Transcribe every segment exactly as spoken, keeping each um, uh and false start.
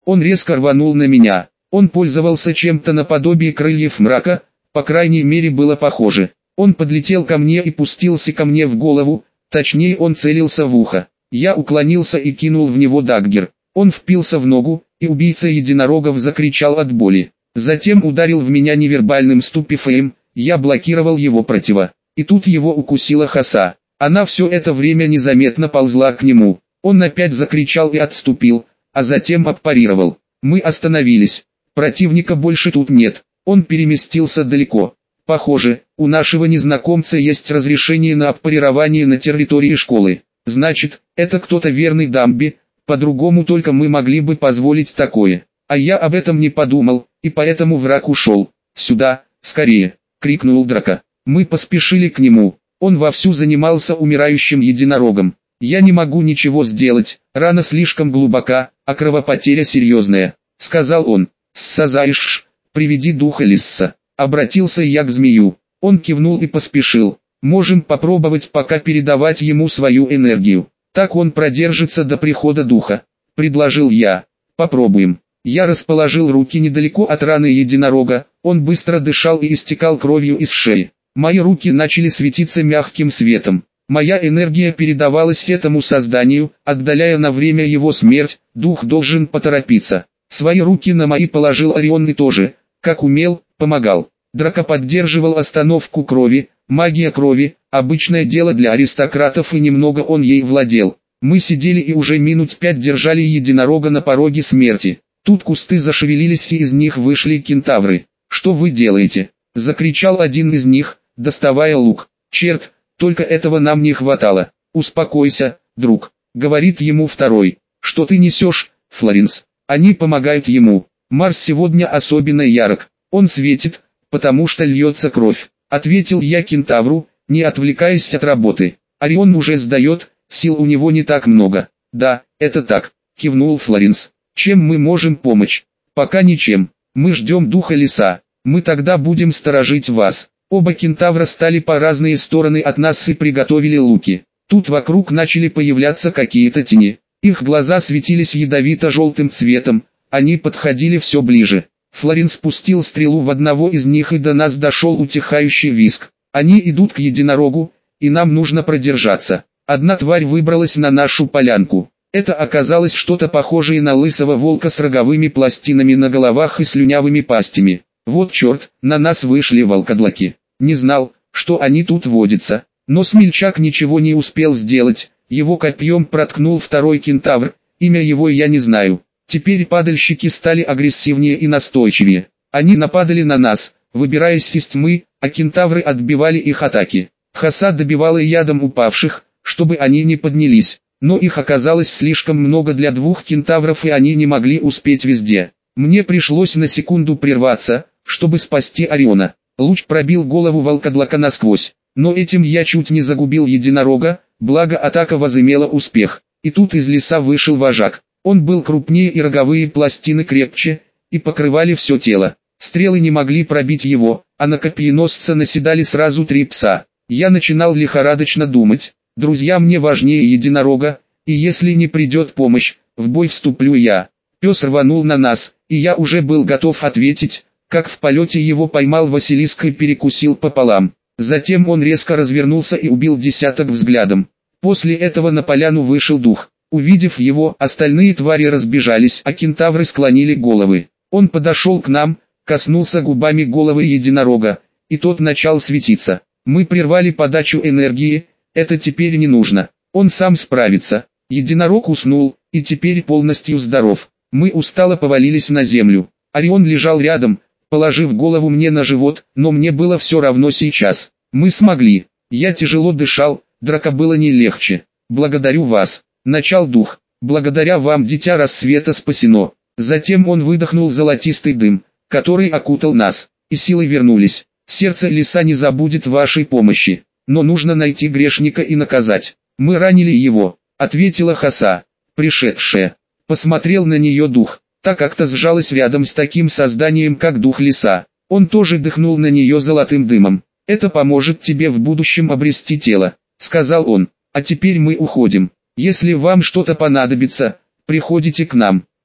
Он резко рванул на меня. Он пользовался чем-то наподобие крыльев мрака, по крайней мере было похоже. Он подлетел ко мне и пустился ко мне в голову, точнее он целился в ухо. Я уклонился и кинул в него даггер. Он впился в ногу, и убийца единорогов закричал от боли. Затем ударил в меня невербальным ступифеем, я блокировал его противо. И тут его укусила Хаса. Она все это время незаметно ползла к нему. Он опять закричал и отступил, а затем отпарировал. Мы остановились. Противника больше тут нет. Он переместился далеко. Похоже, у нашего незнакомца есть разрешение на отпарирование на территории школы. Значит, это кто-то верный Дамби, по-другому только мы могли бы позволить такое. А я об этом не подумал, и поэтому враг ушел. «Сюда, скорее!» — крикнул Драко. Мы поспешили к нему. Он вовсю занимался умирающим единорогом. «Я не могу ничего сделать, рана слишком глубока, а кровопотеря серьезная», — сказал он. «Сазаиш, приведи духа Лисса». Обратился я к змею. Он кивнул и поспешил. «Можем попробовать пока передавать ему свою энергию. Так он продержится до прихода духа», — предложил я. «Попробуем». Я расположил руки недалеко от раны единорога, он быстро дышал и истекал кровью из шеи. Мои руки начали светиться мягким светом. Моя энергия передавалась этому созданию, отдаляя на время его смерть, дух должен поторопиться. Свои руки на мои положил Орион и тоже, как умел, помогал. Драко поддерживал остановку крови, магия крови, обычное дело для аристократов и немного он ей владел. Мы сидели и уже минут пять держали единорога на пороге смерти. Тут кусты зашевелились и из них вышли кентавры. «Что вы делаете?» — закричал один из них, доставая лук. «Черт, только этого нам не хватало». «Успокойся, друг», — говорит ему второй. «Что ты несешь, Флоренс?» Они помогают ему. Марс сегодня особенно ярок. Он светит, потому что льется кровь. Ответил я кентавру, не отвлекаясь от работы. Орион уже сдает, сил у него не так много. «Да, это так», — кивнул Флоренс. «Чем мы можем помочь?» «Пока ничем. Мы ждем духа леса. Мы тогда будем сторожить вас». Оба кентавра стали по разные стороны от нас и приготовили луки. Тут вокруг начали появляться какие-то тени. Их глаза светились ядовито-желтым цветом, они подходили все ближе. Флоренс спустил стрелу в одного из них и до нас дошел утихающий визг. Они идут к единорогу, и нам нужно продержаться. Одна тварь выбралась на нашу полянку. Это оказалось что-то похожее на лысого волка с роговыми пластинами на головах и слюнявыми пастями. Вот черт, на нас вышли волкодлаки. Не знал, что они тут водятся. Но смельчак ничего не успел сделать. Его копьем проткнул второй кентавр, имя его я не знаю. Теперь падальщики стали агрессивнее и настойчивее. Они нападали на нас, выбираясь из тьмы, а кентавры отбивали их атаки. Хаса добивала ядом упавших, чтобы они не поднялись. Но их оказалось слишком много для двух кентавров и они не могли успеть везде. Мне пришлось на секунду прерваться, чтобы спасти Ориона. Луч пробил голову волкодлака насквозь. Но этим я чуть не загубил единорога, благо атака возымела успех. И тут из леса вышел вожак. Он был крупнее и роговые пластины крепче, и покрывали все тело. Стрелы не могли пробить его, а на копьеносца наседали сразу три пса. Я начинал лихорадочно думать, друзья мне важнее единорога, и если не придет помощь, в бой вступлю я. Пес рванул на нас, и я уже был готов ответить, как в полете его поймал Василиск и перекусил пополам. Затем он резко развернулся и убил десяток взглядом. После этого на поляну вышел дух. Увидев его, остальные твари разбежались, а кентавры склонили головы. Он подошел к нам, коснулся губами головы единорога, и тот начал светиться. Мы прервали подачу энергии, это теперь не нужно. Он сам справится. Единорог уснул, и теперь полностью здоров. Мы устало повалились на землю. Орион лежал рядом, положив голову мне на живот, но мне было все равно сейчас. Мы смогли. Я тяжело дышал, Драко было не легче. Благодарю вас. Начал дух. Благодаря вам дитя рассвета спасено. Затем он выдохнул золотистый дым, который окутал нас, и силы вернулись. Сердце леса не забудет вашей помощи, но нужно найти грешника и наказать. Мы ранили его, ответила Хаса, пришедшая. Посмотрел на нее дух. Та как-то сжалась рядом с таким созданием, как дух леса. Он тоже дыхнул на нее золотым дымом. «Это поможет тебе в будущем обрести тело», — сказал он. «А теперь мы уходим. Если вам что-то понадобится, приходите к нам».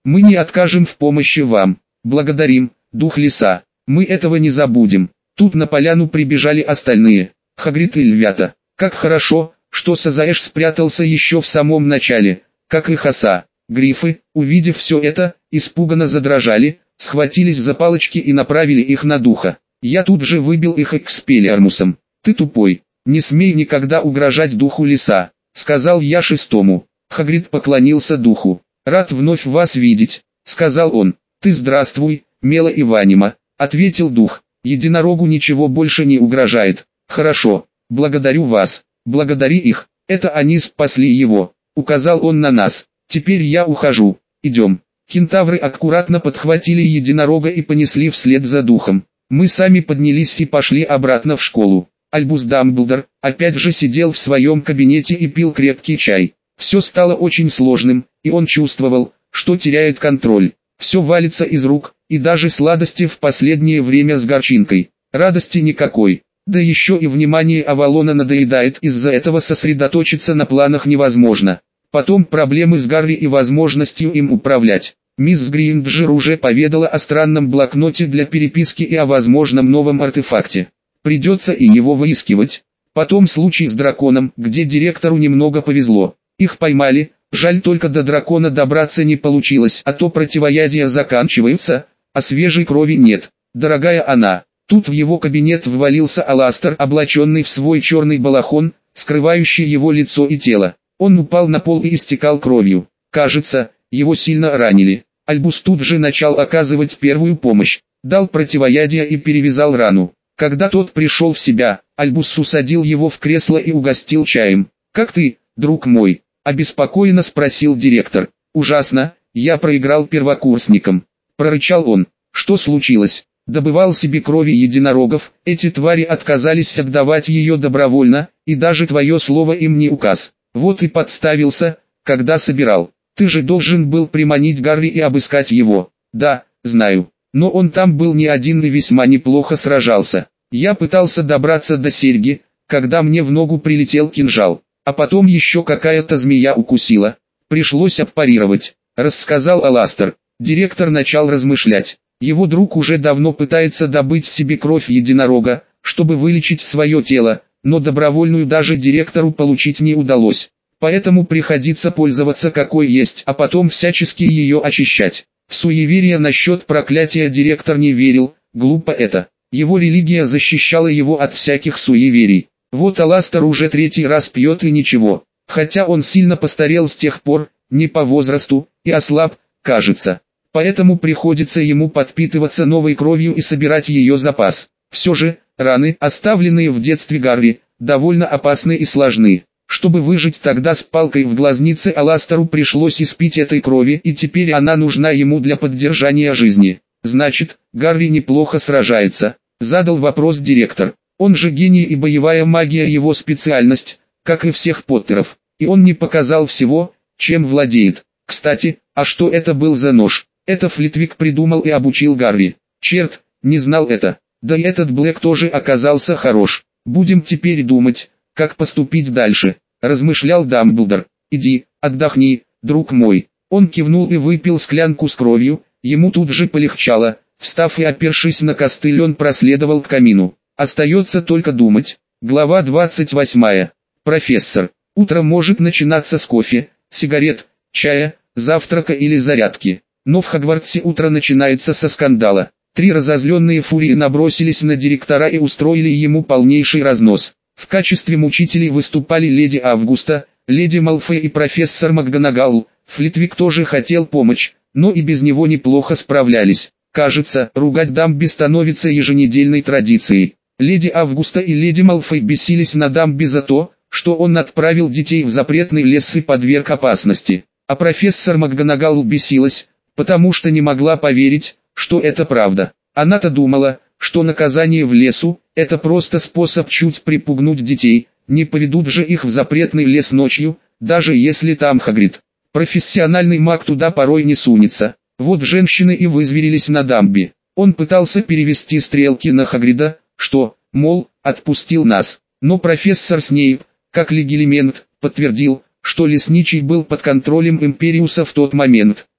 Мы не откажем в помощи вам. Благодарим, дух леса. Мы этого не забудем. Тут на поляну прибежали остальные. Хагрид и львята. Как хорошо, что Сазаэш спрятался еще в самом начале, как и Хаса. Грифы, увидев все это, испуганно задрожали, схватились за палочки и направили их на духа. Я тут же выбил их экспеллиармусом. «Ты тупой, не смей никогда угрожать духу леса», — сказал я шестому. Хагрид поклонился духу. «Рад вновь вас видеть», — сказал он. «Ты здравствуй, Мела и Ванима», — ответил дух. «Единорогу ничего больше не угрожает». «Хорошо, благодарю вас, благодари их, это они спасли его», — указал он на нас. «Теперь я ухожу, идем». Кентавры аккуратно подхватили единорога и понесли вслед за духом. Мы сами поднялись и пошли обратно в школу. Альбус Дамблдор опять же сидел в своем кабинете и пил крепкий чай. Все стало очень сложным, и он чувствовал, что теряет контроль. Все валится из рук, и даже сладости в последнее время с горчинкой. Радости никакой. Да еще и внимание Авалона надоедает, из-за этого сосредоточиться на планах невозможно. Потом проблемы с Гарри и возможностью им управлять. Мисс Гринджер уже поведала о странном блокноте для переписки и о возможном новом артефакте. Придется и его выискивать. Потом случай с драконом, где директору немного повезло. Их поймали, жаль только до дракона добраться не получилось, а то противоядия заканчиваются, а свежей крови нет. Дорогая она. Тут в его кабинет ввалился Аластер, облаченный в свой черный балахон, скрывающий его лицо и тело. Он упал на пол и истекал кровью. Кажется, его сильно ранили. Альбус тут же начал оказывать первую помощь, дал противоядие и перевязал рану. Когда тот пришел в себя, Альбус усадил его в кресло и угостил чаем. «Как ты, друг мой?» – обеспокоенно спросил директор. «Ужасно, я проиграл первокурсникам», – прорычал он. «Что случилось?» Добывал себе крови единорогов, эти твари отказались отдавать ее добровольно, и даже твое слово им не указ. Вот и подставился, когда собирал. Ты же должен был приманить Гарри и обыскать его. Да, знаю. Но он там был не один и весьма неплохо сражался. Я пытался добраться до серьги, когда мне в ногу прилетел кинжал. А потом еще какая-то змея укусила. Пришлось отпарировать, рассказал Аластер. Директор начал размышлять. Его друг уже давно пытается добыть себе кровь единорога, чтобы вылечить свое тело, но добровольную даже директору получить не удалось. Поэтому приходится пользоваться какой есть, а потом всячески ее очищать. В суеверие насчет проклятия директор не верил, глупо это. Его религия защищала его от всяких суеверий. Вот Аластер уже третий раз пьет и ничего. Хотя он сильно постарел с тех пор, не по возрасту, и ослаб, кажется. Поэтому приходится ему подпитываться новой кровью и собирать ее запас. Все же, раны, оставленные в детстве Гарри, довольно опасны и сложны. Чтобы выжить тогда с палкой в глазнице, Аластеру пришлось испить этой крови, и теперь она нужна ему для поддержания жизни. Значит, Гарри неплохо сражается, задал вопрос директор. Он же гений и боевая магия его специальность, как и всех Поттеров. И он не показал всего, чем владеет. Кстати, а что это был за нож? Это Флитвик придумал и обучил Гарри. Черт, не знал это. Да и этот Блэк тоже оказался хорош. Будем теперь думать, как поступить дальше, размышлял Дамблдор. Иди, отдохни, друг мой. Он кивнул и выпил склянку с кровью, ему тут же полегчало. Встав и опершись на костыль, он проследовал к камину. Остается только думать. Глава двадцать восьмая. Профессор. Утро может начинаться с кофе, сигарет, чая, завтрака или зарядки. Но в Хогвартсе утро начинается со скандала. Три разозленные фурии набросились на директора и устроили ему полнейший разнос. В качестве мучителей выступали леди Августа, леди Малфой и профессор МакГонагал. Флитвик тоже хотел помочь, но и без него неплохо справлялись. Кажется, ругать Дамби становится еженедельной традицией. Леди Августа и леди Малфой бесились на Дамби за то, что он отправил детей в запретный лес и подверг опасности. А профессор МакГонагал бесилась, потому что не могла поверить, что это правда. Она-то думала, что наказание в лесу – это просто способ чуть припугнуть детей, не поведут же их в запретный лес ночью, даже если там Хагрид. Профессиональный маг туда порой не сунется. Вот женщины и вызверились на Дамби. Он пытался перевести стрелки на Хагрида, что, мол, отпустил нас. Но профессор Снейп, как легилимент, подтвердил, что лесничий был под контролем Империуса в тот момент.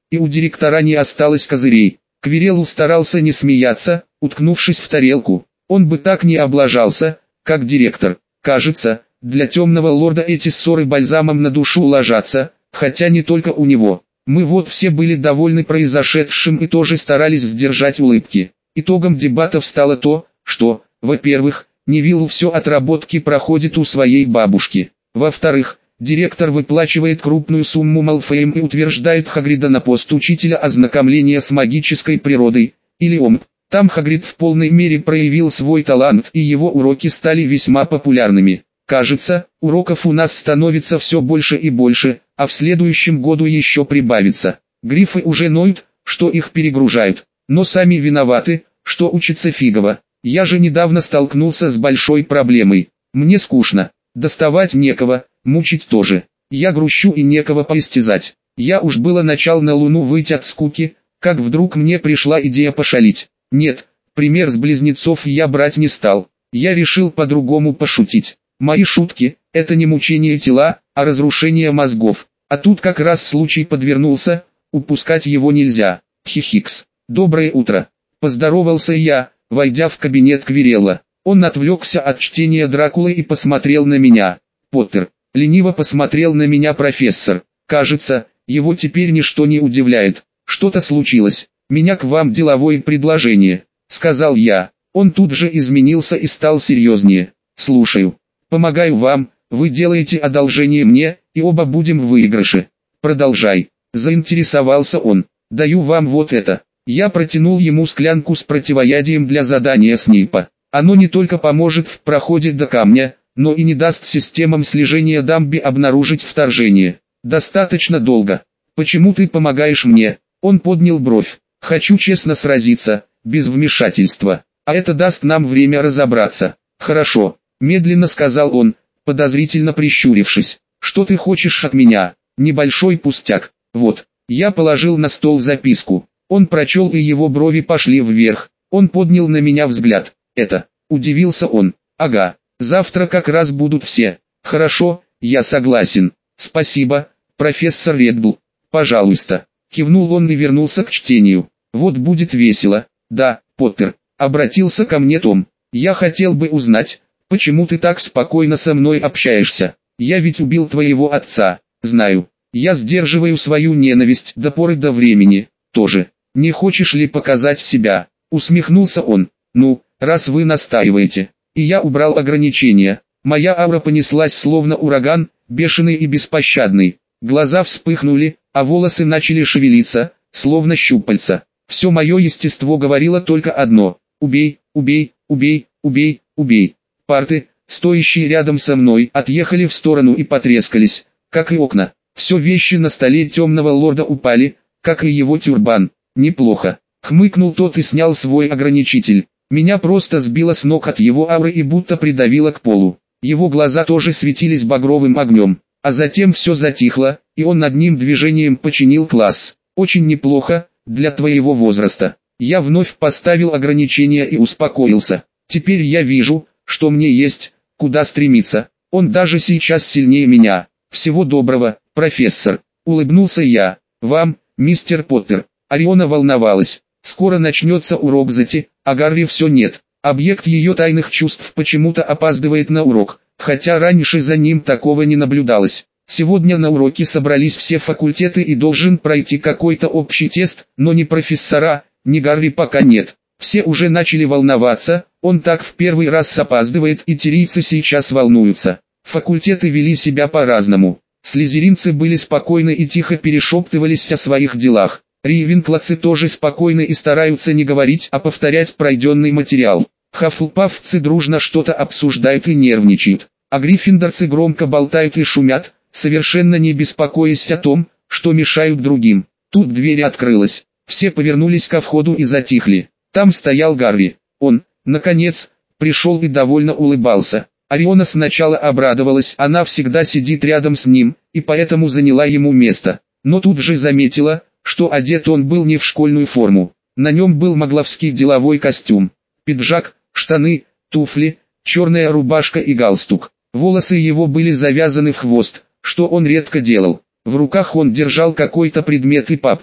и у директора не осталось козырей. Квирелл старался не смеяться, уткнувшись в тарелку. Он бы так не облажался, как директор. Кажется, для темного лорда эти ссоры бальзамом на душу ложатся, хотя не только у него. Мы вот все были довольны произошедшим и тоже старались сдержать улыбки. Итогом дебатов стало то, что, во-первых, Невилл все отработки проходит у своей бабушки. Во-вторых, директор выплачивает крупную сумму Малфоям и утверждает Хагрида на пост учителя ознакомления с магической природой, или ОМП. Там Хагрид в полной мере проявил свой талант и его уроки стали весьма популярными. Кажется, уроков у нас становится все больше и больше, а в следующем году еще прибавится. Грифы уже ноют, что их перегружают, но сами виноваты, что учатся фигово. Я же недавно столкнулся с большой проблемой. Мне скучно, доставать некого, мучить тоже. Я грущу и некого поистязать. Я уж было начал на луну выйти от скуки, как вдруг мне пришла идея пошалить. Нет, пример с близнецов я брать не стал. Я решил по-другому пошутить. Мои шутки – это не мучение тела, а разрушение мозгов. А тут как раз случай подвернулся, упускать его нельзя. Хихикс. Доброе утро. Поздоровался я, войдя в кабинет Квирелла. Он отвлекся от чтения Дракулы и посмотрел на меня. Поттер. Лениво посмотрел на меня профессор. Кажется, его теперь ничто не удивляет. Что-то случилось. Меня к вам деловое предложение, сказал я. Он тут же изменился и стал серьезнее. Слушаю. Помогаю вам, вы делаете одолжение мне, и оба будем в выигрыше. Продолжай. Заинтересовался он. Даю вам вот это. Я протянул ему склянку с противоядием для задания Снейпа. Оно не только поможет в проходе до камня, но и не даст системам слежения Дамби обнаружить вторжение. Достаточно долго. Почему ты помогаешь мне? Он поднял бровь. Хочу честно сразиться, без вмешательства. А это даст нам время разобраться. Хорошо, медленно сказал он, подозрительно прищурившись. Что ты хочешь от меня? Небольшой пустяк. Вот. Я положил на стол записку. Он прочел, и его брови пошли вверх. Он поднял на меня взгляд. Это, удивился он. Ага, завтра как раз будут все. Хорошо, я согласен. Спасибо, профессор Реддл. Пожалуйста. Кивнул он и вернулся к чтению. Вот будет весело. Да, Поттер, обратился ко мне Том. Я хотел бы узнать, почему ты так спокойно со мной общаешься. Я ведь убил твоего отца. Знаю. Я сдерживаю свою ненависть до поры до времени. Тоже. Не хочешь ли показать себя? Усмехнулся он. Ну, раз вы настаиваете. И я убрал ограничения. Моя аура понеслась словно ураган, бешеный и беспощадный. Глаза вспыхнули, а волосы начали шевелиться, словно щупальца. Все мое естество говорило только одно. Убей, убей, убей, убей, убей. Парты, стоящие рядом со мной, отъехали в сторону и потрескались, как и окна. Все вещи на столе темного лорда упали, как и его тюрбан. Неплохо. Хмыкнул тот и снял свой ограничитель. Меня просто сбило с ног от его ауры и будто придавило к полу. Его глаза тоже светились багровым огнем. А затем все затихло, и он одним движением починил класс. Очень неплохо, для твоего возраста. Я вновь поставил ограничения и успокоился. Теперь я вижу, что мне есть, куда стремиться. Он даже сейчас сильнее меня. Всего доброго, профессор. Улыбнулся я. Вам, мистер Поттер. Ориона волновалась. Скоро начнется урок Зати, а Гарри все нет. Объект ее тайных чувств почему-то опаздывает на урок, хотя раньше за ним такого не наблюдалось. Сегодня на уроке собрались все факультеты и должен пройти какой-то общий тест, но ни профессора, ни Гарри пока нет. Все уже начали волноваться, он так в первый раз опаздывает, и тирийцы сейчас волнуются. Факультеты вели себя по-разному. Слизеринцы были спокойны и тихо перешептывались о своих делах. Рейвенкловцы тоже спокойны и стараются не говорить, а повторять пройденный материал. Хаффлпаффцы дружно что-то обсуждают и нервничают. А гриффиндорцы громко болтают и шумят, совершенно не беспокоясь о том, что мешают другим. Тут дверь открылась. Все повернулись ко входу и затихли. Там стоял Гарри. Он, наконец, пришел и довольно улыбался. Ориона сначала обрадовалась, она всегда сидит рядом с ним, и поэтому заняла ему место. Но тут же заметила, что одет он был не в школьную форму. На нем был магловский деловой костюм, пиджак, штаны, туфли, черная рубашка и галстук. Волосы его были завязаны в хвост, что он редко делал. В руках он держал какой-то предмет и папку.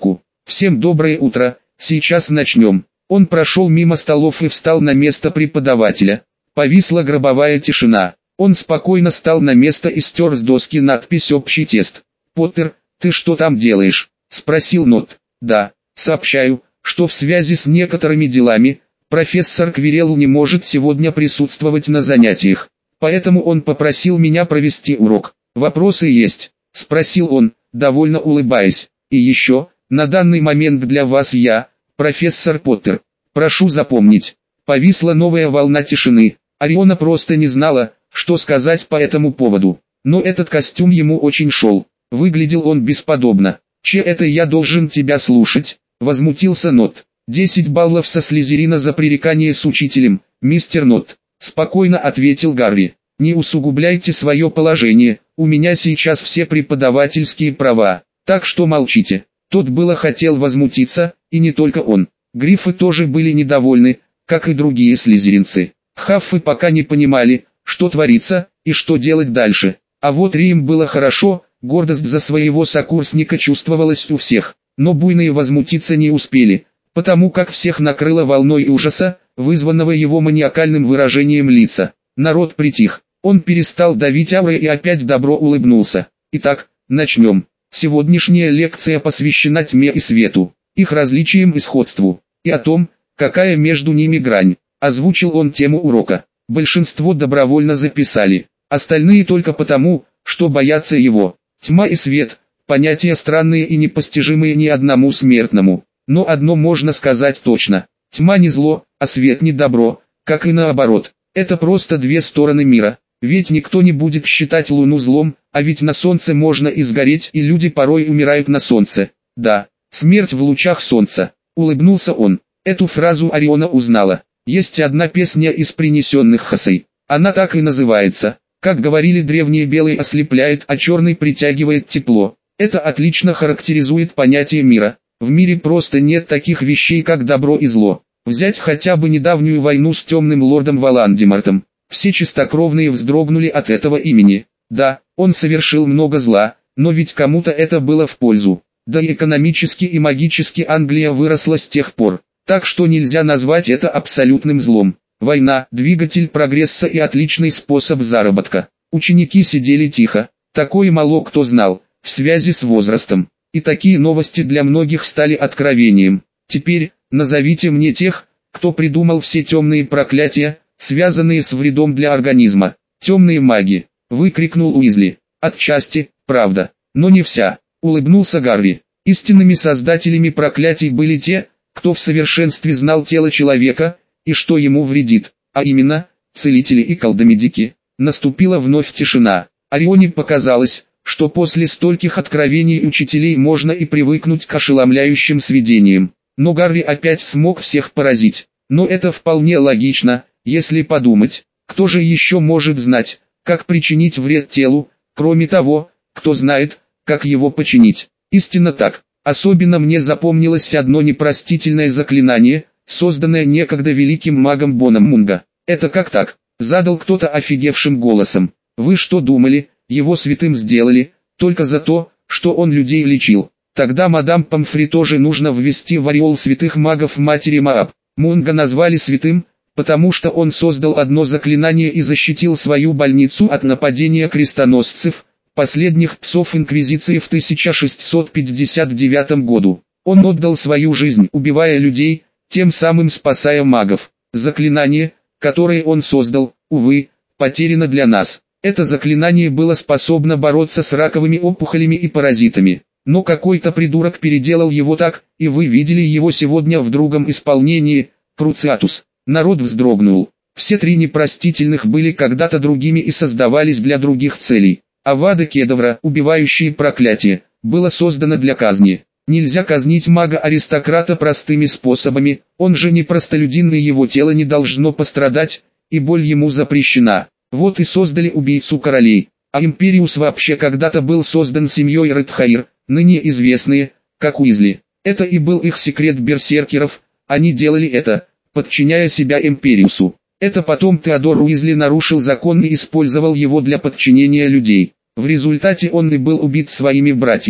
Всем доброе утро, сейчас начнем. Он прошел мимо столов и встал на место преподавателя. Повисла гробовая тишина. Он спокойно встал на место и стер с доски надпись «Общий тест». «Поттер, ты что там делаешь?» – спросил Нот. «Да, сообщаю, что в связи с некоторыми делами, профессор Квирелл не может сегодня присутствовать на занятиях, поэтому он попросил меня провести урок. Вопросы есть?» – спросил он, довольно улыбаясь. «И еще, на данный момент для вас я, профессор Поттер. Прошу запомнить». Повисла новая волна тишины. Ориона просто не знала, что сказать по этому поводу. Но этот костюм ему очень шел. Выглядел он бесподобно. «Че это я должен тебя слушать?» – возмутился Нот. «Десять баллов со Слизерина за пререкание с учителем, мистер Нот», – спокойно ответил Гарри. «Не усугубляйте свое положение, у меня сейчас все преподавательские права, так что молчите». Тот было хотел возмутиться, и не только он. Гриффы тоже были недовольны, как и другие слизеринцы. Хаффы пока не понимали, что творится, и что делать дальше. А вот Рием было хорошо, гордость за своего сокурсника чувствовалась у всех. Но буйные возмутиться не успели, потому как всех накрыло волной ужаса, вызванного его маниакальным выражением лица. Народ притих, он перестал давить аурой и опять добро улыбнулся. Итак, начнем. Сегодняшняя лекция посвящена тьме и свету, их различиям и сходству, и о том, какая между ними грань. Озвучил он тему урока. Большинство добровольно записали, остальные только потому, что боятся его. Тьма и свет – понятия странные и непостижимые ни одному смертному. Но одно можно сказать точно. Тьма не зло, а свет не добро, как и наоборот. Это просто две стороны мира. Ведь никто не будет считать Луну злом, а ведь на Солнце можно и сгореть, и люди порой умирают на Солнце. Да, смерть в лучах Солнца. Улыбнулся он. Эту фразу Ориона узнала. Есть одна песня из принесенных Хасей. Она так и называется. Как говорили древние, белый ослепляет, а черный притягивает тепло. Это отлично характеризует понятие мира. В мире просто нет таких вещей, как добро и зло. Взять хотя бы недавнюю войну с темным лордом Волан-де-Мортом. Все чистокровные вздрогнули от этого имени. Да, он совершил много зла, но ведь кому-то это было в пользу. Да и экономически и магически Англия выросла с тех пор. Так что нельзя назвать это абсолютным злом. Война – двигатель прогресса и отличный способ заработка. Ученики сидели тихо, такое мало кто знал, в связи с возрастом. И такие новости для многих стали откровением. Теперь, назовите мне тех, кто придумал все темные проклятия, связанные с вредом для организма. «Темные маги», – выкрикнул Уизли. «Отчасти, правда, но не вся», – улыбнулся Гарри. «Истинными создателями проклятий были те, кто в совершенстве знал тело человека, и что ему вредит, а именно, целители и колдомедики». Наступила вновь тишина. Орионе показалось, что после стольких откровений учителей можно и привыкнуть к ошеломляющим сведениям. Но Гарри опять смог всех поразить. Но это вполне логично, если подумать, кто же еще может знать, как причинить вред телу, кроме того, кто знает, как его починить. Истинно так. Особенно мне запомнилось одно непростительное заклинание, созданное некогда великим магом Боном Мунго. «Это как так?» – задал кто-то офигевшим голосом. «Вы что думали, его святым сделали, только за то, что он людей лечил? Тогда мадам Помфри тоже нужно ввести в ореол святых магов матери Мааб. Мунго назвали святым, потому что он создал одно заклинание и защитил свою больницу от нападения крестоносцев, последних псов Инквизиции в тысяча шестьсот пятьдесят девятом году. Он отдал свою жизнь, убивая людей, тем самым спасая магов. Заклинание, которое он создал, увы, потеряно для нас. Это заклинание было способно бороться с раковыми опухолями и паразитами. Но какой-то придурок переделал его так, и вы видели его сегодня в другом исполнении, Круциатус». Народ вздрогнул. Все три непростительных были когда-то другими и создавались для других целей. Авада Кедавра, убивающие проклятие, было создано для казни. Нельзя казнить мага-аристократа простыми способами, он же не простолюдин и его тело не должно пострадать, и боль ему запрещена. Вот и создали убийцу королей. А Империус вообще когда-то был создан семьей Редхаир, ныне известные, как Уизли. Это и был их секрет берсеркеров, они делали это, подчиняя себя Империусу. Это потом Теодор Уизли нарушил закон и использовал его для подчинения людей. В результате он и был убит своими братьями.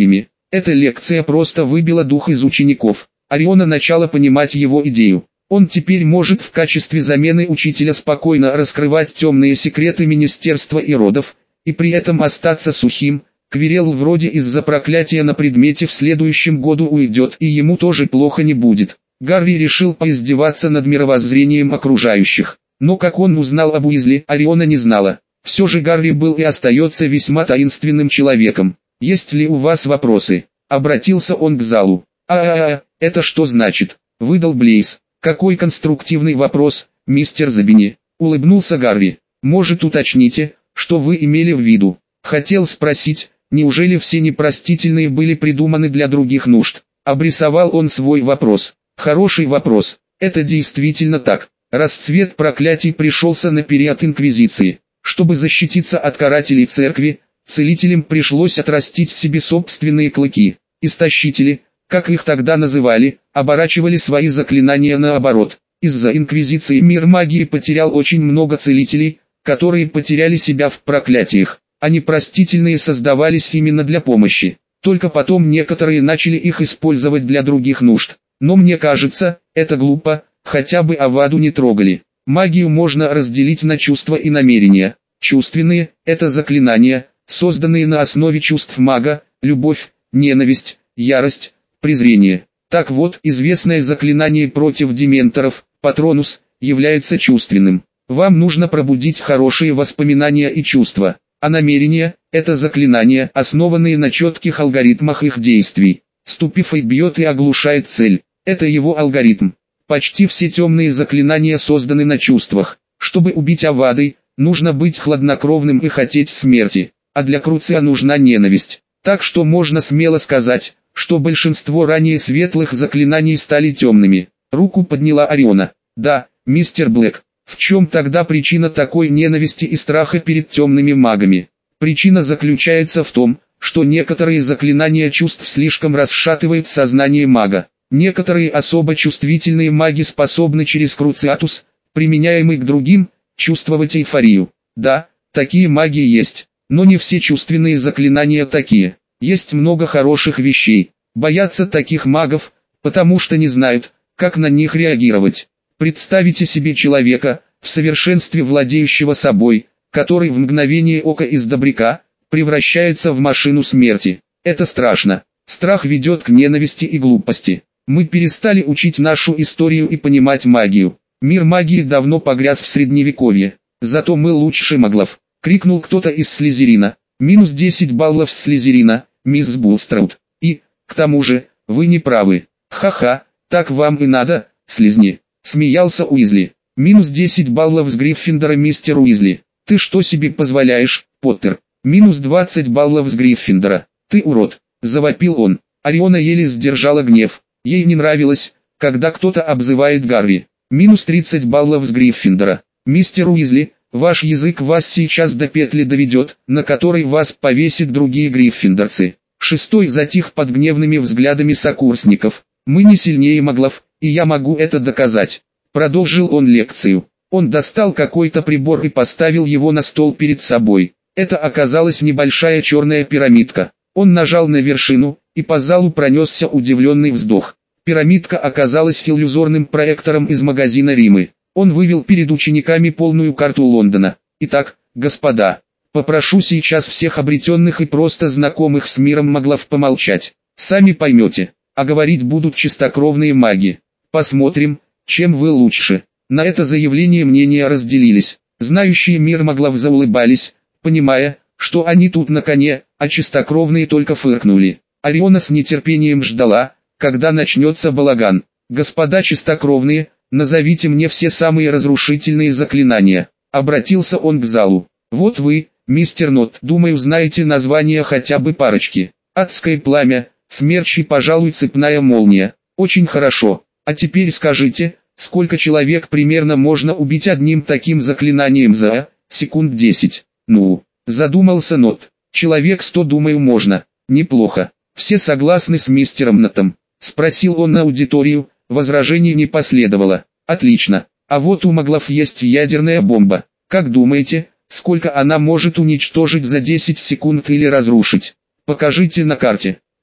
Эта лекция просто выбила дух из учеников. Ориона начала понимать его идею. Он теперь может в качестве замены учителя спокойно раскрывать темные секреты министерства и родов, и при этом остаться сухим. Квирел вроде из-за проклятия на предмете в следующем году уйдет, и ему тоже плохо не будет. Гарри решил поиздеваться над мировоззрением окружающих. Но как он узнал об Уизли, Ориона не знала. Все же Гарри был и остается весьма таинственным человеком. «Есть ли у вас вопросы?» Обратился он к залу. «А-а-а, это что значит?» Выдал Блейз. «Какой конструктивный вопрос, мистер Забини?» Улыбнулся Гарри. «Может, уточните, что вы имели в виду?» Хотел спросить, неужели все непростительные были придуманы для других нужд? Обрисовал он свой вопрос. Хороший вопрос. Это действительно так. Расцвет проклятий пришелся на период Инквизиции. Чтобы защититься от карателей церкви, целителям пришлось отрастить себе собственные клыки. Истощители, как их тогда называли, оборачивали свои заклинания наоборот. Из-за Инквизиции мир магии потерял очень много целителей, которые потеряли себя в проклятиях. А непростительные создавались именно для помощи. Только потом некоторые начали их использовать для других нужд. Но мне кажется, это глупо, хотя бы Аваду не трогали. Магию можно разделить на чувства и намерения. Чувственные – это заклинания, созданные на основе чувств мага, любовь, ненависть, ярость, презрение. Так вот, известное заклинание против дементоров, Патронус, является чувственным. Вам нужно пробудить хорошие воспоминания и чувства. А намерения – это заклинания, основанные на четких алгоритмах их действий. Ступифей бьет и оглушает цель. Это его алгоритм. Почти все темные заклинания созданы на чувствах. Чтобы убить Авадой, нужно быть хладнокровным и хотеть смерти. А для Круция нужна ненависть. Так что можно смело сказать, что большинство ранее светлых заклинаний стали темными. Руку подняла Ориона. Да, мистер Блэк. В чем тогда причина такой ненависти и страха перед темными магами? Причина заключается в том, что некоторые заклинания чувств слишком расшатывают сознание мага. Некоторые особо чувствительные маги способны через Круциатус, применяемый к другим, чувствовать эйфорию. Да, такие маги есть, но не все чувственные заклинания такие. Есть много хороших вещей. Боятся таких магов, потому что не знают, как на них реагировать. Представьте себе человека, в совершенстве владеющего собой, который в мгновение ока из добряка превращается в машину смерти. Это страшно. Страх ведет к ненависти и глупости. Мы перестали учить нашу историю и понимать магию. Мир магии давно погряз в средневековье. Зато мы лучше маглов. Крикнул кто-то из Слизерина. Минус десять баллов с Слизерина, мисс Булстраут. И, к тому же, вы не правы. Ха-ха, так вам и надо, слизни. Смеялся Уизли. Минус десять баллов с Гриффиндора, мистер Уизли. Ты что себе позволяешь, Поттер? Минус двадцать баллов с Гриффиндора. Ты урод, завопил он. Ориона еле сдержала гнев. Ей не нравилось, когда кто-то обзывает Гарри. Минус тридцать баллов с Гриффиндора. Мистер Уизли, ваш язык вас сейчас до петли доведет, на которой вас повесят другие гриффиндорцы. Шестой затих под гневными взглядами сокурсников. Мы не сильнее маглов, и я могу это доказать. Продолжил он лекцию. Он достал какой-то прибор и поставил его на стол перед собой. Это оказалась небольшая черная пирамидка. Он нажал на вершину, и по залу пронесся удивленный вздох. Пирамидка оказалась иллюзорным проектором из магазина Римы. Он вывел перед учениками полную карту Лондона. Итак, господа, попрошу сейчас всех обретенных и просто знакомых с миром маглов помолчать. Сами поймете, а говорить будут чистокровные маги. Посмотрим, чем вы лучше. На это заявление мнения разделились. Знающие мир маглов заулыбались, понимая, что они тут на коне, а чистокровные только фыркнули. Ориона с нетерпением ждала, когда начнется балаган. Господа чистокровные, назовите мне все самые разрушительные заклинания. Обратился он к залу. Вот вы, мистер Нот, думаю, знаете название хотя бы парочки. Адское пламя, смерч и, пожалуй, цепная молния. Очень хорошо. А теперь скажите, сколько человек примерно можно убить одним таким заклинанием за секунд десять? Ну, задумался Нот. Человек сто, думаю, можно. Неплохо. Все согласны с мистером Нотом? Спросил он на аудиторию. Возражений не последовало. Отлично. А вот у маглов есть ядерная бомба. Как думаете, сколько она может уничтожить за десять секунд или разрушить? Покажите на карте.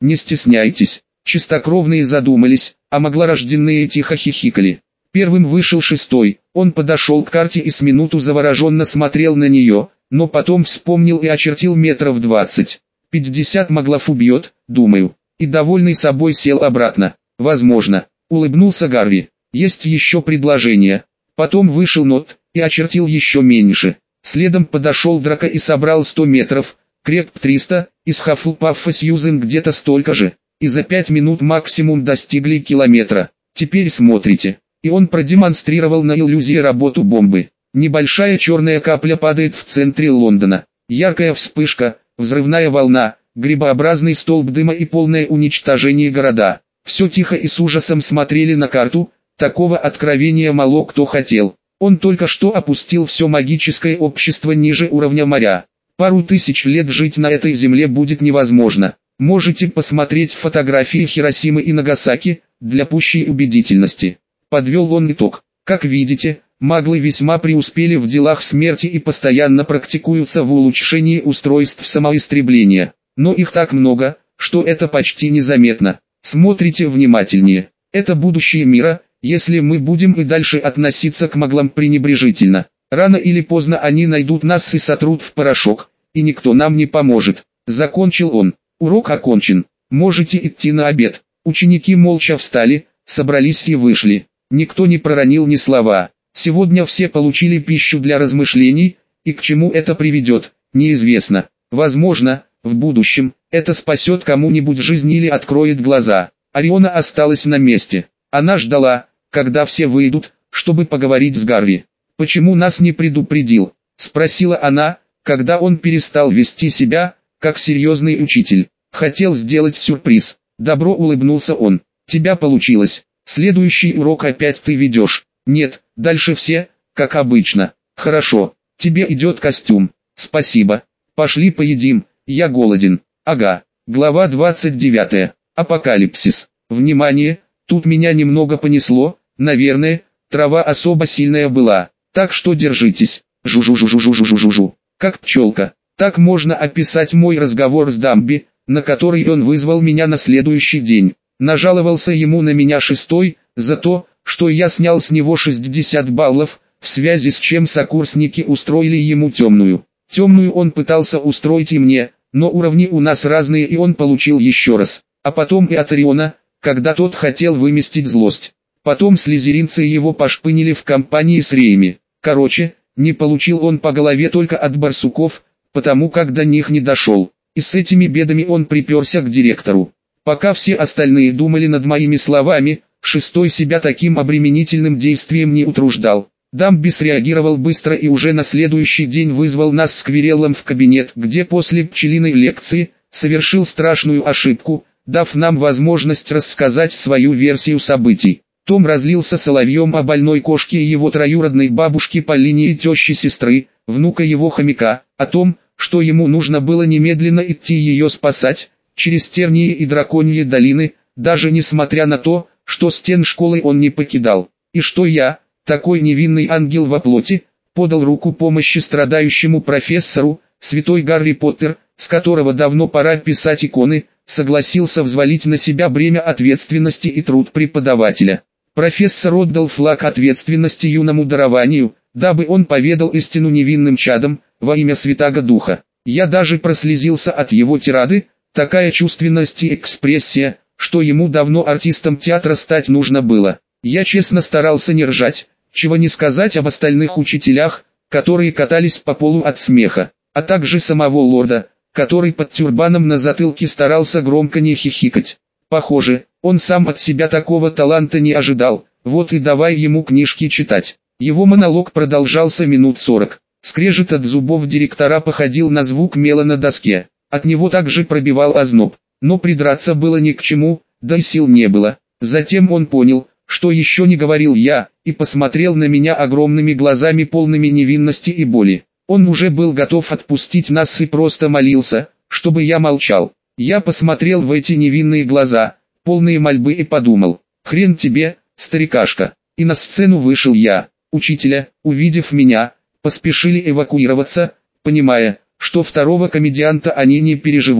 Не стесняйтесь. Чистокровные задумались, а маглорожденные тихо хихикали. Первым вышел шестой, он подошел к карте и с минуту завороженно смотрел на нее, но потом вспомнил и очертил метров двадцать. пятьдесят маглов убьет, думаю, и довольный собой сел обратно. Возможно, улыбнулся Гарви. Есть еще предложение. Потом вышел Нот и очертил еще меньше. Следом подошел Драко и собрал сто метров, Креп триста, из Хаффлпаффа Сьюзен где-то столько же, и за пять минут максимум достигли километра. Теперь смотрите. И он продемонстрировал на иллюзии работу бомбы. Небольшая черная капля падает в центре Лондона. Яркая вспышка, взрывная волна, грибообразный столб дыма и полное уничтожение города. Все тихо и с ужасом смотрели на карту, такого откровения мало кто хотел. Он только что опустил все магическое общество ниже уровня моря. Пару тысяч лет жить на этой земле будет невозможно. Можете посмотреть фотографии Хиросимы и Нагасаки, для пущей убедительности. Подвел он итог. Как видите, маглы весьма преуспели в делах смерти и постоянно практикуются в улучшении устройств самоистребления. Но их так много, что это почти незаметно. Смотрите внимательнее. Это будущее мира, если мы будем и дальше относиться к маглам пренебрежительно. Рано или поздно они найдут нас и сотрут в порошок, и никто нам не поможет. Закончил он. Урок окончен. Можете идти на обед. Ученики молча встали, собрались и вышли. Никто не проронил ни слова. Сегодня все получили пищу для размышлений, и к чему это приведет, неизвестно. Возможно, в будущем, это спасет кому-нибудь жизнь или откроет глаза. Ориона осталась на месте. Она ждала, когда все выйдут, чтобы поговорить с Гарви. «Почему нас не предупредил?» – спросила она, когда он перестал вести себя, как серьезный учитель. «Хотел сделать сюрприз». Добро улыбнулся он. «Тебя получилось. Следующий урок опять ты ведешь». «Нет, дальше все, как обычно». «Хорошо, тебе идет костюм». «Спасибо. Пошли поедим, я голоден». «Ага». Глава двадцать девятая. Апокалипсис. Внимание, тут меня немного понесло, наверное, трава особо сильная была. Так что держитесь. Жу-жу-жу-жу-жу-жу-жу-жу. Как пчелка. Так можно описать мой разговор с Дамби, на который он вызвал меня на следующий день. Нажаловался ему на меня шестой, за то, что я снял с него шестьдесят баллов, в связи с чем сокурсники устроили ему темную. Темную он пытался устроить и мне, но уровни у нас разные и он получил еще раз. А потом и от Ориона, когда тот хотел выместить злость. Потом слизеринцы его пошпынили в компании с Реями. Короче, не получил он по голове только от барсуков, потому как до них не дошел. И с этими бедами он приперся к директору. Пока все остальные думали над моими словами, шестой себя таким обременительным действием не утруждал. Дамби среагировал быстро и уже на следующий день вызвал нас с Квиреллом в кабинет, где после пчелиной лекции совершил страшную ошибку, дав нам возможность рассказать свою версию событий. Том разлился соловьем о больной кошке и его троюродной бабушке по линии тещи-сестры, внука его хомяка, о том, что ему нужно было немедленно идти ее спасать, через тернии и драконьи долины, даже несмотря на то, что стен школы он не покидал. И что я, такой невинный ангел во плоти, подал руку помощи страдающему профессору, святой Гарри Поттер, с которого давно пора писать иконы, согласился взвалить на себя бремя ответственности и труд преподавателя. Профессор отдал флаг ответственности юному дарованию, дабы он поведал истину невинным чадам, во имя Святаго Духа. Я даже прослезился от его тирады, такая чувственность и экспрессия, что ему давно артистом театра стать нужно было. Я честно старался не ржать, чего не сказать об остальных учителях, которые катались по полу от смеха, а также самого лорда, который под тюрбаном на затылке старался громко не хихикать. Похоже, он сам от себя такого таланта не ожидал, вот и давай ему книжки читать. Его монолог продолжался минут сорок. Скрежет от зубов директора походил на звук мела на доске. От него также пробивал озноб, но придраться было ни к чему, да и сил не было. Затем он понял, что еще не говорил я, и посмотрел на меня огромными глазами полными невинности и боли. Он уже был готов отпустить нас и просто молился, чтобы я молчал. Я посмотрел в эти невинные глаза, полные мольбы и подумал: хрен тебе, старикашка. И на сцену вышел я. Учителя, увидев меня, поспешили эвакуироваться, понимая, что второго комедианта они не переживут.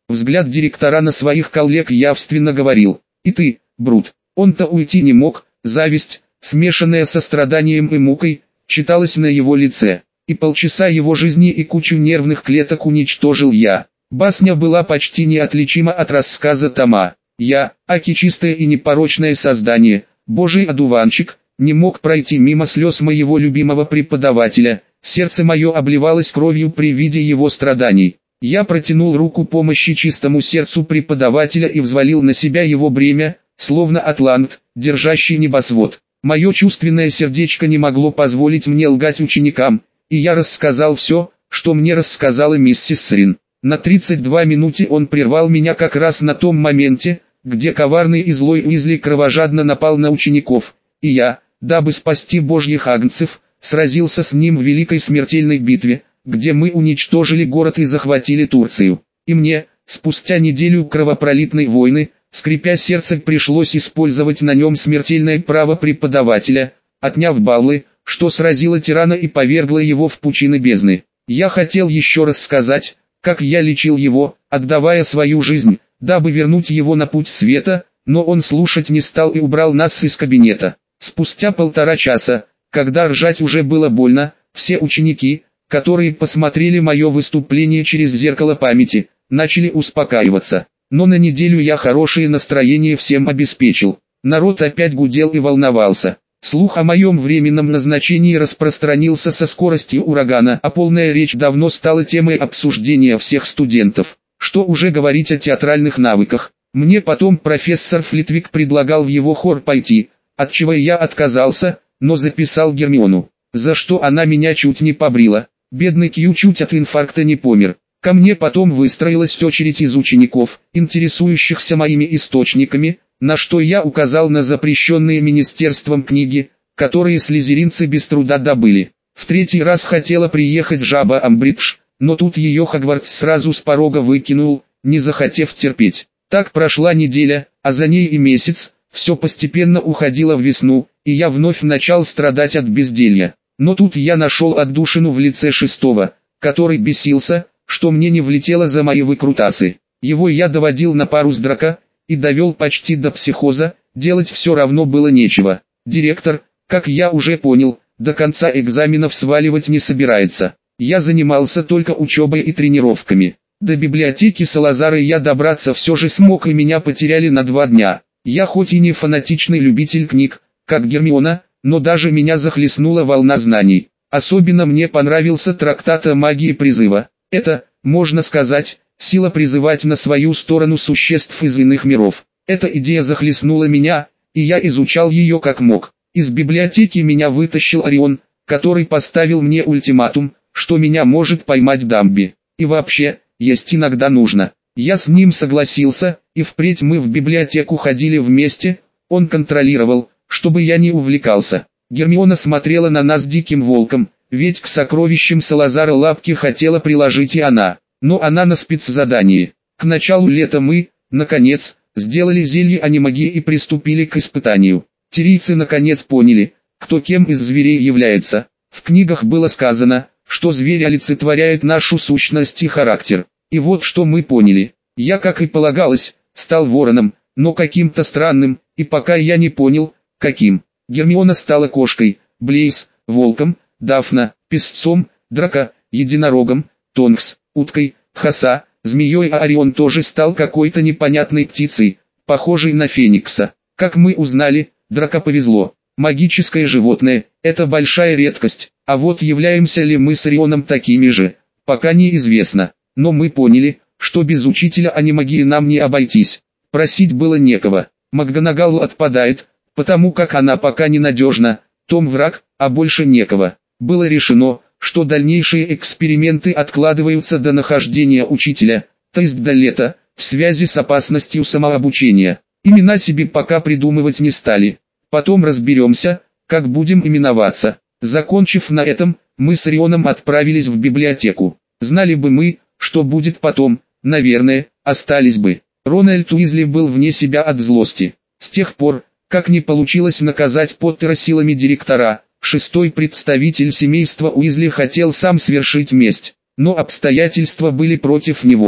Взгляд директора на своих коллег явственно говорил: «И ты, Брут». Он-то уйти не мог, зависть, смешанная со страданием и мукой, читалась на его лице. И полчаса его жизни и кучу нервных клеток уничтожил я. Басня была почти неотличима от рассказа Тома. Я, аки чистое и непорочное создание, божий одуванчик, не мог пройти мимо слез моего любимого преподавателя. Сердце мое обливалось кровью при виде его страданий. Я протянул руку помощи чистому сердцу преподавателя и взвалил на себя его бремя, словно атлант, держащий небосвод. Мое чувственное сердечко не могло позволить мне лгать ученикам, и я рассказал все, что мне рассказала миссис Срин. На тридцать две минуты он прервал меня как раз на том моменте, где коварный и злой Уизли кровожадно напал на учеников, и я, дабы спасти божьих агнцев, сразился с ним в великой смертельной битве, где мы уничтожили город и захватили Турцию. И мне, спустя неделю кровопролитной войны, скрипя сердце, пришлось использовать на нем смертельное право преподавателя, отняв баллы, что сразило тирана и повергло его в пучины бездны. Я хотел еще раз сказать, как я лечил его, отдавая свою жизнь, дабы вернуть его на путь света, но он слушать не стал и убрал нас из кабинета. Спустя полтора часа, когда ржать уже было больно, все ученики, которые посмотрели мое выступление через зеркало памяти, начали успокаиваться. Но на неделю я хорошее настроение всем обеспечил. Народ опять гудел и волновался. Слух о моем временном назначении распространился со скоростью урагана, а полная речь давно стала темой обсуждения всех студентов. Что уже говорить о театральных навыках. Мне потом профессор Флитвик предлагал в его хор пойти, от чего я отказался, но записал Гермиону, за что она меня чуть не побрила. Бедный Кью чуть от инфаркта не помер. Ко мне потом выстроилась очередь из учеников, интересующихся моими источниками, на что я указал на запрещенные министерством книги, которые слизеринцы без труда добыли. В третий раз хотела приехать жаба Амбридж, но тут ее Хогвартс сразу с порога выкинул, не захотев терпеть. Так прошла неделя, а за ней и месяц, все постепенно уходило в весну, и я вновь начал страдать от безделья. Но тут я нашел отдушину в лице шестого, который бесился, что мне не влетело за мои выкрутасы. Его я доводил на пару с Драко, и довел почти до психоза, делать все равно было нечего. Директор, как я уже понял, до конца экзаменов сваливать не собирается. Я занимался только учебой и тренировками. До библиотеки Салазара я добраться все же смог, и меня потеряли на два дня. Я хоть и не фанатичный любитель книг, как Гермиона, но даже меня захлестнула волна знаний. Особенно мне понравился трактат о магии призыва. Это, можно сказать, сила призывать на свою сторону существ из иных миров. Эта идея захлестнула меня, и я изучал ее как мог. Из библиотеки меня вытащил Орион, который поставил мне ультиматум, что меня может поймать Дамби. И вообще, есть иногда нужно. Я с ним согласился, и впредь мы в библиотеку ходили вместе, он контролировал, чтобы я не увлекался. Гермиона смотрела на нас диким волком, ведь к сокровищам Салазара лапки хотела приложить и она. Но она на спецзадании. К началу лета мы, наконец, сделали зелье анимагии и приступили к испытанию. Тирийцы наконец поняли, кто кем из зверей является. В книгах было сказано, что зверь олицетворяет нашу сущность и характер. И вот что мы поняли. Я, как и полагалось, стал вороном, но каким-то странным, и пока я не понял, каким. Гермиона стала кошкой, Блейз – волком, Дафна – песцом, Драко – единорогом, Тонкс – уткой, Хаса – змеей, а Орион тоже стал какой-то непонятной птицей, похожей на феникса. Как мы узнали, Драко повезло. Магическое животное – это большая редкость, а вот являемся ли мы с Орионом такими же, пока неизвестно. Но мы поняли, что без учителя анимагии нам не обойтись. Просить было некого. МакГонагал отпадает, потому как она пока ненадежна, Том враг, а больше некого. Было решено, что дальнейшие эксперименты откладываются до нахождения учителя, то есть до лета, в связи с опасностью самообучения. Имена себе пока придумывать не стали. Потом разберемся, как будем именоваться. Закончив на этом, мы с Орионом отправились в библиотеку. Знали бы мы, что будет потом, наверное, остались бы. Рональд Уизли был вне себя от злости. С тех пор, как не получилось наказать Поттера силами директора, шестой представитель семейства Уизли хотел сам свершить месть, но обстоятельства были против него.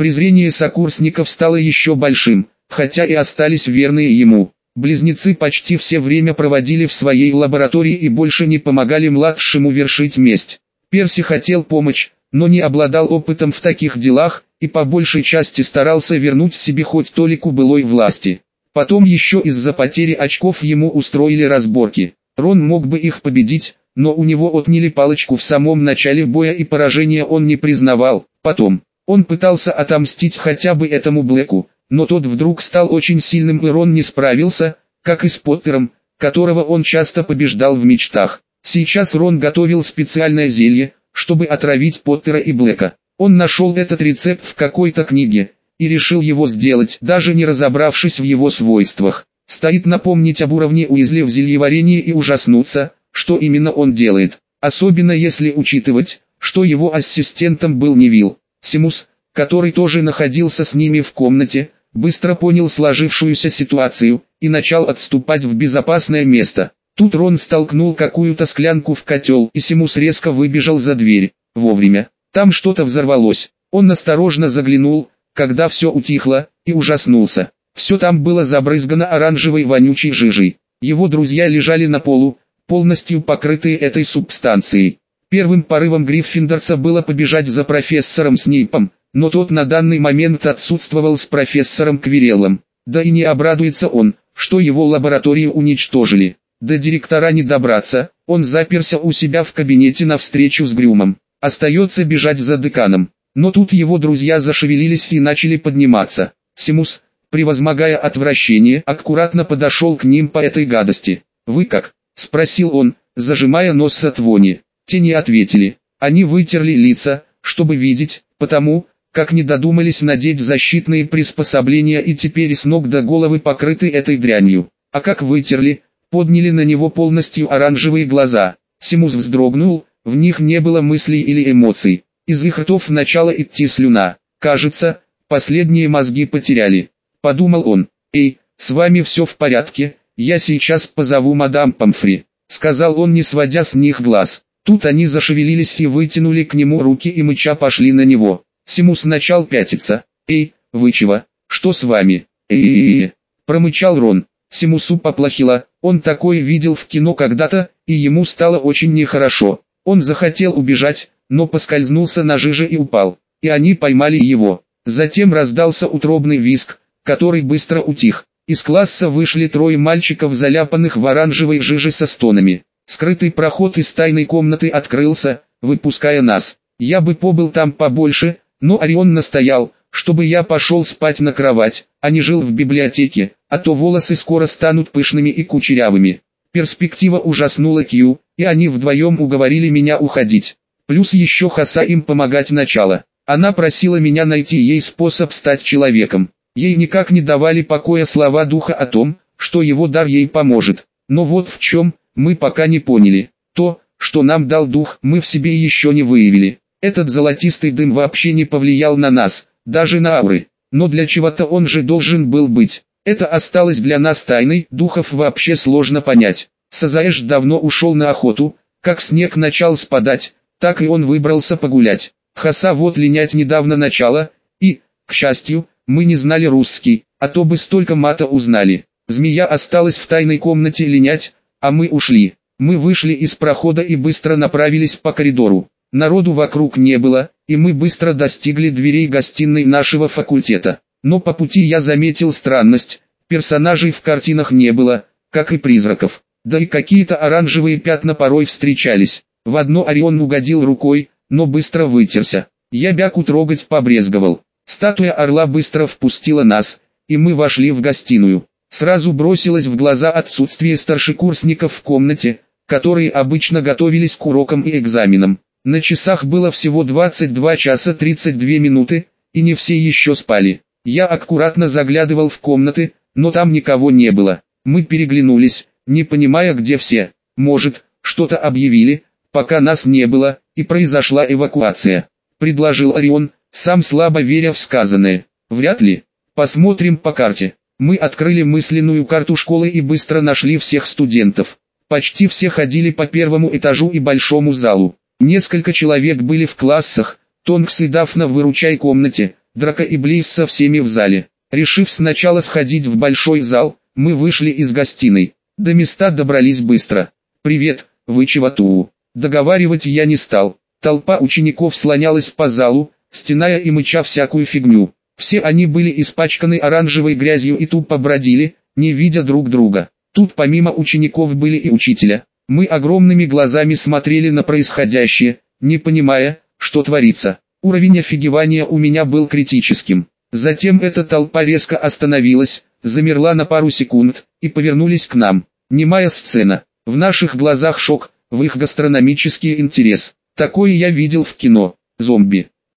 Презрение сокурсников стало еще большим, хотя и остались верные ему. Близнецы почти все время проводили в своей лаборатории и больше не помогали младшему вершить месть. Перси хотел помочь, но не обладал опытом в таких делах, и по большей части старался вернуть себе хоть толику былой власти. Потом еще из-за потери очков ему устроили разборки. Рон мог бы их победить, но у него отняли палочку в самом начале боя и поражение он не признавал. Потом, он пытался отомстить хотя бы этому Блэку, но тот вдруг стал очень сильным и Рон не справился, как и с Поттером, которого он часто побеждал в мечтах. Сейчас Рон готовил специальное зелье, чтобы отравить Поттера и Блэка. Он нашел этот рецепт в какой-то книге, и решил его сделать, даже не разобравшись в его свойствах. Стоит напомнить об уровне Уизли в зельеварении и ужаснуться, что именно он делает. Особенно если учитывать, что его ассистентом был Невилл. Симус, который тоже находился с ними в комнате, быстро понял сложившуюся ситуацию и начал отступать в безопасное место. Тут Рон столкнул какую-то склянку в котел, и Симус резко выбежал за дверь. Вовремя. Там что-то взорвалось. Он осторожно заглянул, когда все утихло, и ужаснулся. Все там было забрызгано оранжевой вонючей жижей. Его друзья лежали на полу, полностью покрытые этой субстанцией. Первым порывом Гриффиндорца было побежать за профессором Снейпом, но тот на данный момент отсутствовал с профессором Квиреллом. Да и не обрадуется он, что его лабораторию уничтожили. До директора не добраться, он заперся у себя в кабинете на встречу с Грюмом. Остается бежать за деканом. Но тут его друзья зашевелились и начали подниматься. Симус, превозмогая отвращение, аккуратно подошел к ним по этой гадости. «Вы как?» – спросил он, зажимая нос от вони. Те не ответили. Они вытерли лица, чтобы видеть, потому, как не додумались надеть защитные приспособления и теперь с ног до головы покрыты этой дрянью. А как вытерли, подняли на него полностью оранжевые глаза. Симус вздрогнул, в них не было мыслей или эмоций. Из их ртов начала идти слюна. Кажется, последние мозги потеряли. Подумал он. «Эй, с вами все в порядке, я сейчас позову мадам Помфри», сказал он, не сводя с них глаз. Тут они зашевелились и вытянули к нему руки и мыча пошли на него. Симус начал пятиться. «Эй, вы чего? Что с вами?» «Эй-эй-эй», промычал Рон. Симусу поплохело, он такое видел в кино когда-то, и ему стало очень нехорошо. Он захотел убежать, но поскользнулся на жиже и упал, и они поймали его. Затем раздался утробный визг, который быстро утих. Из класса вышли трое мальчиков, заляпанных в оранжевой жиже со стонами. Скрытый проход из тайной комнаты открылся, выпуская нас. Я бы побыл там побольше, но Орион настоял, чтобы я пошел спать на кровать, а не жил в библиотеке, а то волосы скоро станут пышными и кучерявыми. Перспектива ужаснула Кью, и они вдвоем уговорили меня уходить. Плюс еще Хаса им помогать начала. Она просила меня найти ей способ стать человеком. Ей никак не давали покоя слова духа о том, что его дар ей поможет. Но вот в чем, мы пока не поняли. То, что нам дал дух, мы в себе еще не выявили. Этот золотистый дым вообще не повлиял на нас, даже на ауры. Но для чего-то он же должен был быть. Это осталось для нас тайной, духов вообще сложно понять. Сазаэш давно ушел на охоту, как снег начал спадать, так и он выбрался погулять. Хаса вот линять недавно начала, и, к счастью, мы не знали русский, а то бы столько мата узнали. Змея осталась в тайной комнате линять, а мы ушли. Мы вышли из прохода и быстро направились по коридору. Народу вокруг не было, и мы быстро достигли дверей гостиной нашего факультета. Но по пути я заметил странность, персонажей в картинах не было, как и призраков. Да и какие-то оранжевые пятна порой встречались. В одно Орион угодил рукой, но быстро вытерся. Я бяку трогать побрезговал. Статуя орла быстро впустила нас, и мы вошли в гостиную. Сразу бросилось в глаза отсутствие старшекурсников в комнате, которые обычно готовились к урокам и экзаменам. На часах было всего двадцать два часа тридцать две минуты, и не все еще спали. Я аккуратно заглядывал в комнаты, но там никого не было. Мы переглянулись, не понимая, где все. Может, что-то объявили, пока нас не было, и произошла эвакуация, предложил Орион, сам слабо веря в сказанное. Вряд ли. Посмотрим по карте. Мы открыли мысленную карту школы и быстро нашли всех студентов. Почти все ходили по первому этажу и большому залу. Несколько человек были в классах, Тонкс и Дафна в выручай комнате, Драко и Блейз со всеми в зале. Решив сначала сходить в большой зал, мы вышли из гостиной. До места добрались быстро. «Привет, вы чего-то?» Договаривать я не стал. Толпа учеников слонялась по залу, стеная и мыча всякую фигню. Все они были испачканы оранжевой грязью и тупо бродили, не видя друг друга. Тут помимо учеников были и учителя. Мы огромными глазами смотрели на происходящее, не понимая, что творится. Уровень офигевания у меня был критическим. Затем эта толпа резко остановилась, замерла на пару секунд, и повернулись к нам. Немая сцена. В наших глазах шок, в их гастрономический интерес. Такое я видел в кино. Зомби.